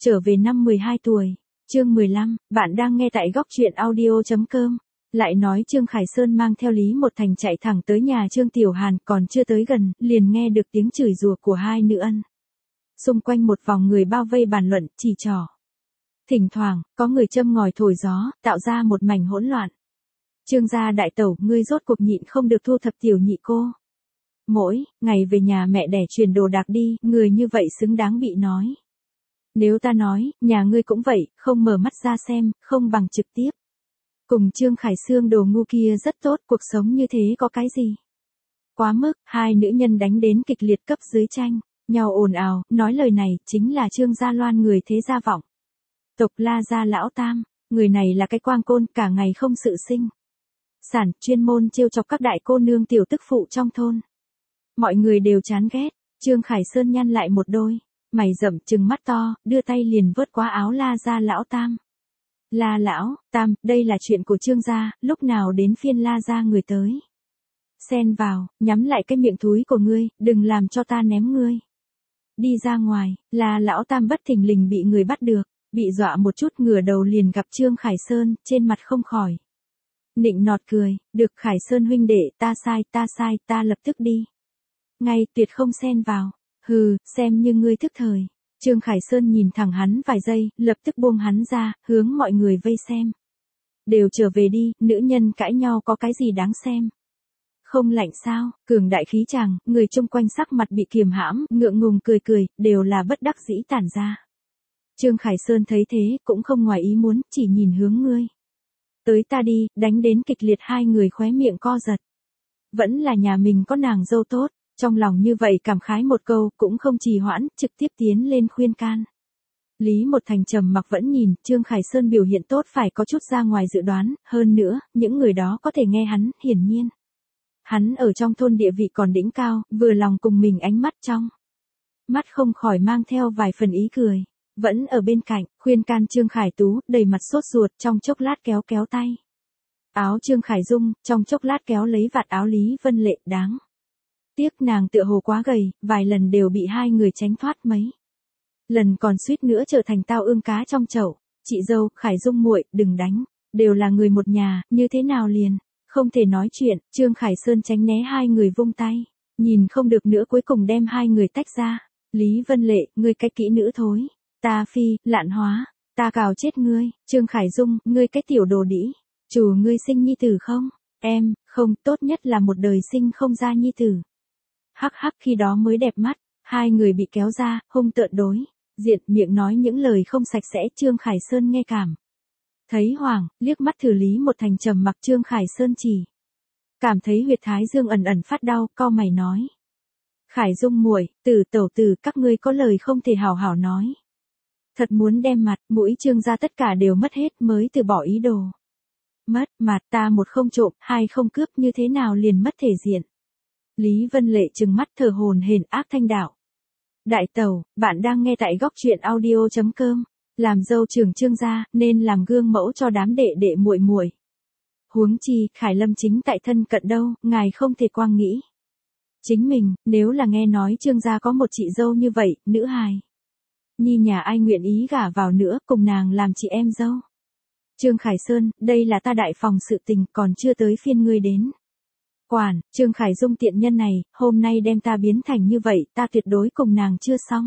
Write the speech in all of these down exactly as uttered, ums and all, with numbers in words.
Trở về năm mười hai tuổi. Chương mười lăm, bạn đang nghe tại góc truyện audio chấm com. Lại nói Trương Khải Sơn mang theo Lý Một Thành chạy thẳng tới nhà Trương Tiểu Hàn, còn chưa tới gần, liền nghe được tiếng chửi rủa của hai nữ ân. Xung quanh một vòng người bao vây bàn luận, chỉ trỏ. Thỉnh thoảng, có người châm ngòi thổi gió, tạo ra một mảnh hỗn loạn. Trương gia đại tẩu, ngươi rốt cuộc nhịn không được thu thập tiểu nhị cô. Mỗi ngày về nhà mẹ đẻ truyền đồ đạc đi, người như vậy xứng đáng bị nói. Nếu ta nói, nhà ngươi cũng vậy, không mở mắt ra xem, không bằng trực tiếp. Cùng Trương Khải Sương đồ ngu kia rất tốt, cuộc sống như thế có cái gì? Quá mức, hai nữ nhân đánh đến kịch liệt cấp dưới tranh, nhau ồn ào, nói lời này, chính là Trương Gia Loan người thế gia vọng. Tộc La Gia lão tam, người này là cái quang côn, cả ngày không sự sinh. Sản, chuyên môn trêu chọc các đại cô nương tiểu tức phụ trong thôn. Mọi người đều chán ghét, Trương Khải Sơn nhăn lại một đôi. Mày rậm trừng mắt to, đưa tay liền vớt qua áo La Gia lão tam. La lão, tam, đây là chuyện của Trương gia, lúc nào đến phiên La Gia người tới. Xen vào, nhắm lại cái miệng thúi của ngươi, đừng làm cho ta ném ngươi. Đi ra ngoài, La lão tam bất thình lình bị người bắt được, bị dọa một chút ngửa đầu liền gặp Trương Khải Sơn, trên mặt không khỏi. Nịnh nọt cười, được Khải Sơn huynh đệ, ta sai, ta sai, ta lập tức đi. Ngay, tuyệt không xen vào. Hừ, xem như ngươi thức thời. Trương Khải Sơn nhìn thẳng hắn vài giây, lập tức buông hắn ra, hướng mọi người vây xem. Đều trở về đi, nữ nhân cãi nhau có cái gì đáng xem. Không lạnh sao, cường đại khí chàng, người chung quanh sắc mặt bị kiềm hãm, ngượng ngùng cười cười, đều là bất đắc dĩ tản ra. Trương Khải Sơn thấy thế, cũng không ngoài ý muốn, chỉ nhìn hướng ngươi. Tới ta đi, đánh đến kịch liệt hai người khóe miệng co giật. Vẫn là nhà mình có nàng dâu tốt. Trong lòng như vậy cảm khái một câu, cũng không trì hoãn, trực tiếp tiến lên khuyên can. Lý Một Thành trầm mặc vẫn nhìn, Trương Khải Sơn biểu hiện tốt phải có chút ra ngoài dự đoán, hơn nữa, những người đó có thể nghe hắn, hiển nhiên. Hắn ở trong thôn địa vị còn đỉnh cao, vừa lòng cùng mình ánh mắt trong. Mắt không khỏi mang theo vài phần ý cười, vẫn ở bên cạnh, khuyên can Trương Khải Tú, đầy mặt sốt ruột, trong chốc lát kéo kéo tay. Áo Trương Khải Dung, trong chốc lát kéo lấy vạt áo Lý Vân Lệ, đáng. Tiếc nàng tựa hồ quá gầy, vài lần đều bị hai người tránh thoát mấy. Lần còn suýt nữa trở thành tao ương cá trong chậu. Chị dâu, Khải Dung muội, đừng đánh. Đều là người một nhà, như thế nào liền. Không thể nói chuyện, Trương Khải Sơn tránh né hai người vung tay. Nhìn không được nữa cuối cùng đem hai người tách ra. Lý Vân Lệ, ngươi cái kỹ nữ thối. Ta phi, lạn hóa. Ta cào chết ngươi. Trương Khải Dung, ngươi cái tiểu đồ đĩ. Chủ ngươi sinh nhi tử không? Em, không, tốt nhất là một đời sinh không ra nhi tử. Hắc hắc khi đó mới đẹp mắt, hai người bị kéo ra, hung tợn đối diện, miệng nói những lời không sạch sẽ. Trương Khải Sơn nghe cảm thấy hoảng, liếc mắt thử Lý Một Thành trầm mặc. Trương Khải Sơn chỉ cảm thấy huyệt thái dương ẩn ẩn phát đau, cau mày nói: Khải Dung muội, Tử tẩu tử, các ngươi có lời không thể hảo hảo nói. Thật muốn đem mặt mũi Trương gia tất cả đều mất hết mới từ bỏ ý đồ. Mất mặt, ta một không trộm, hai không cướp, như thế nào liền mất thể diện. Lý Vân Lệ trừng mắt thở hổn hển, ác thanh đạo: Đại tẩu, bạn đang nghe tại góc truyện audio chấm com. Làm dâu trưởng Trương gia, nên làm gương mẫu cho đám đệ đệ muội muội. Huống chi, Khải Lâm chính tại thân cận đâu, ngài không thể quang nghĩ. Chính mình, nếu là nghe nói Trương gia có một chị dâu như vậy, nữ hài. Nhi nhà ai nguyện ý gả vào nữa, cùng nàng làm chị em dâu. Trương Khải Sơn, đây là ta đại phòng sự tình, còn chưa tới phiên ngươi đến. Quản, Trương Khải Dung tiện nhân này, hôm nay đem ta biến thành như vậy, ta tuyệt đối cùng nàng chưa xong.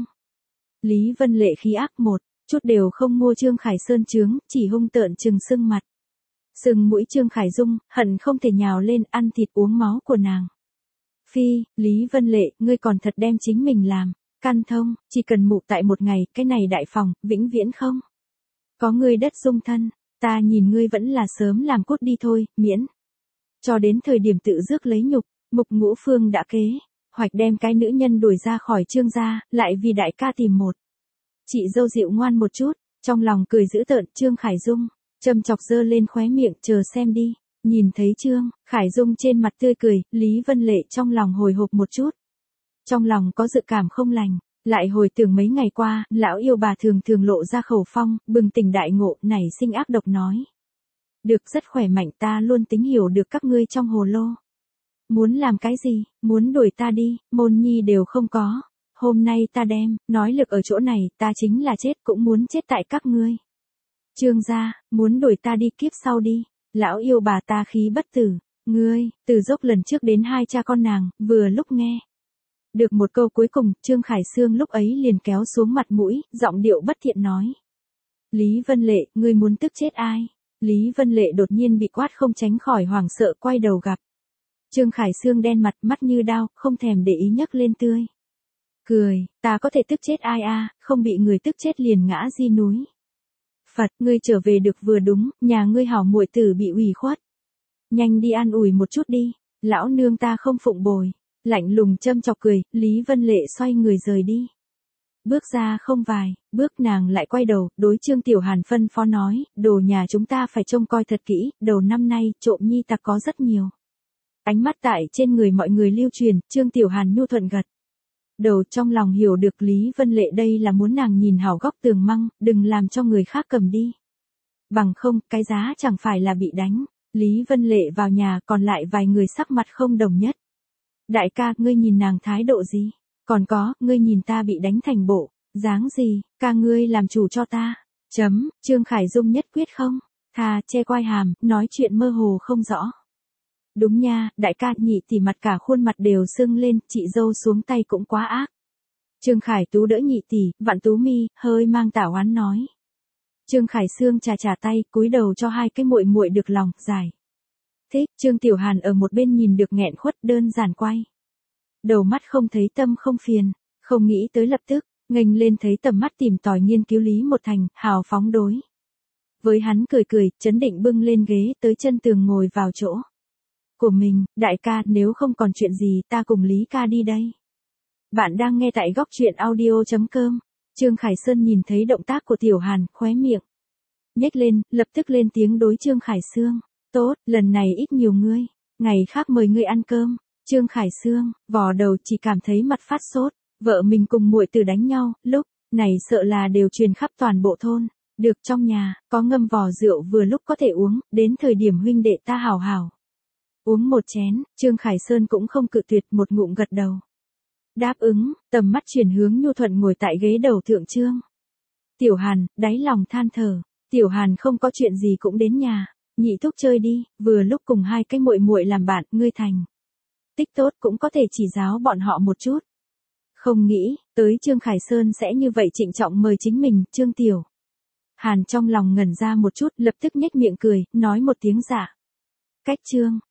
Lý Vân Lệ khí ác một, chút đều không mua Trương Khải Sơn chướng, chỉ hung tợn trừng sưng mặt. Sừng mũi Trương Khải Dung, hận không thể nhào lên ăn thịt uống máu của nàng. Phi, Lý Vân Lệ, ngươi còn thật đem chính mình làm, căn thông, chỉ cần mụ tại một ngày, cái này đại phòng, vĩnh viễn không. Có ngươi đất dung thân, ta nhìn ngươi vẫn là sớm làm cút đi thôi, miễn. Cho đến thời điểm tự rước lấy nhục, Mục Ngũ Phương đã kế, hoạch đem cái nữ nhân đuổi ra khỏi Trương gia, lại vì đại ca tìm một. Chị dâu dịu ngoan một chút, trong lòng cười dữ tợn. Trương Khải Dung, châm chọc dơ lên khóe miệng, chờ xem đi. Nhìn thấy Trương Khải Dung trên mặt tươi cười, Lý Vân Lệ trong lòng hồi hộp một chút. Trong lòng có dự cảm không lành, lại hồi tưởng mấy ngày qua, lão yêu bà thường thường lộ ra khẩu phong, bừng tỉnh đại ngộ, nảy sinh ác độc nói. Được, rất khỏe mạnh, ta luôn tính hiểu được các ngươi trong hồ lô. Muốn làm cái gì, muốn đuổi ta đi, môn nhi đều không có. hôm nay ta đem, nói lực ở chỗ này, ta chính là chết cũng muốn chết tại các ngươi. Trương gia, muốn đuổi ta đi kiếp sau đi, lão yêu bà ta khí bất tử, ngươi, từ dốc lần trước đến hai cha con nàng, vừa lúc nghe. Được một câu cuối cùng, Trương Khải Sương lúc ấy liền kéo xuống mặt mũi, giọng điệu bất thiện nói. Lý Vân Lệ, ngươi muốn tức chết ai? Lý Vân Lệ đột nhiên bị quát không tránh khỏi hoảng sợ quay đầu gặp. Trương Khải Sương đen mặt mắt như đao, không thèm để ý nhấc lên tươi. Cười, ta có thể tức chết ai a, không bị người tức chết liền ngã di núi. Phật, ngươi trở về được vừa đúng, nhà ngươi hảo muội tử bị ủy khuất. Nhanh đi an ủi một chút đi, lão nương ta không phụng bồi. Lạnh lùng châm chọc cười, Lý Vân Lệ xoay người rời đi. Bước ra không vài, bước nàng lại quay đầu, đối Trương Tiểu Hàn phân phó nói, đồ nhà chúng ta phải trông coi thật kỹ, đầu năm nay, trộm nhi tặc có rất nhiều. Ánh mắt tại trên người mọi người lưu truyền, Trương Tiểu Hàn nhu thuận gật. Đầu trong lòng hiểu được Lý Vân Lệ đây là muốn nàng nhìn hảo góc tường măng, đừng làm cho người khác cầm đi. Bằng không, cái giá chẳng phải là bị đánh. Lý Vân Lệ vào nhà còn lại vài người sắc mặt không đồng nhất. Đại ca, ngươi nhìn nàng thái độ gì? Còn có, ngươi nhìn ta bị đánh thành bộ, dáng gì, ca ngươi làm chủ cho ta. Chấm, Trương Khải Dung nhất quyết không? Thà, che quai hàm, nói chuyện mơ hồ không rõ. Đúng nha, đại ca, nhị tỷ mặt cả khuôn mặt đều sưng lên, chị dâu xuống tay cũng quá ác. Trương Khải Tú đỡ nhị tỷ, vặn tú mi, hơi mang tả oán nói. Trương Khải Sương chà chà tay, cúi đầu cho hai cái muội muội được lòng, giải. Thích, Trương Tiểu Hàn ở một bên nhìn được nghẹn khuất đơn giản quay. Đầu mắt không thấy tâm không phiền, không nghĩ tới lập tức, nghênh lên thấy tầm mắt tìm tòi nghiên cứu Lý Một Thành, hào phóng đối. Với hắn cười cười, chấn định bưng lên ghế tới chân tường ngồi vào chỗ. Của mình, đại ca, nếu không còn chuyện gì ta cùng Lý ca đi đây. Bạn đang nghe tại góc truyện audio.com. Trương Khải Sơn nhìn thấy động tác của Tiểu Hàn, khóe miệng nhếch lên, lập tức lên tiếng đối Trương Khải Sương. Tốt, lần này ít nhiều ngươi, ngày khác mời ngươi ăn cơm. Trương Khải Sương, vò đầu chỉ cảm thấy mặt phát sốt, vợ mình cùng muội tử đánh nhau, lúc này sợ là đều truyền khắp toàn bộ thôn. Được trong nhà, có ngâm vò rượu vừa lúc có thể uống, đến thời điểm huynh đệ ta hảo hảo. Uống một chén, Trương Khải Sơn cũng không cự tuyệt, một ngụm gật đầu. Đáp ứng, tầm mắt chuyển hướng nhu thuận ngồi tại ghế đầu thượng Trương. Tiểu Hàn, đáy lòng than thở, Tiểu Hàn không có chuyện gì cũng đến nhà, nhị thúc chơi đi, vừa lúc cùng hai cái muội muội làm bạn, ngươi thành tích tốt cũng có thể chỉ giáo bọn họ một chút. Không nghĩ, tới Trương Khải Sơn sẽ như vậy trịnh trọng mời chính mình, Trương Tiểu Hàn trong lòng ngẩn ra một chút, lập tức nhếch miệng cười, nói một tiếng dạ. Cách Trương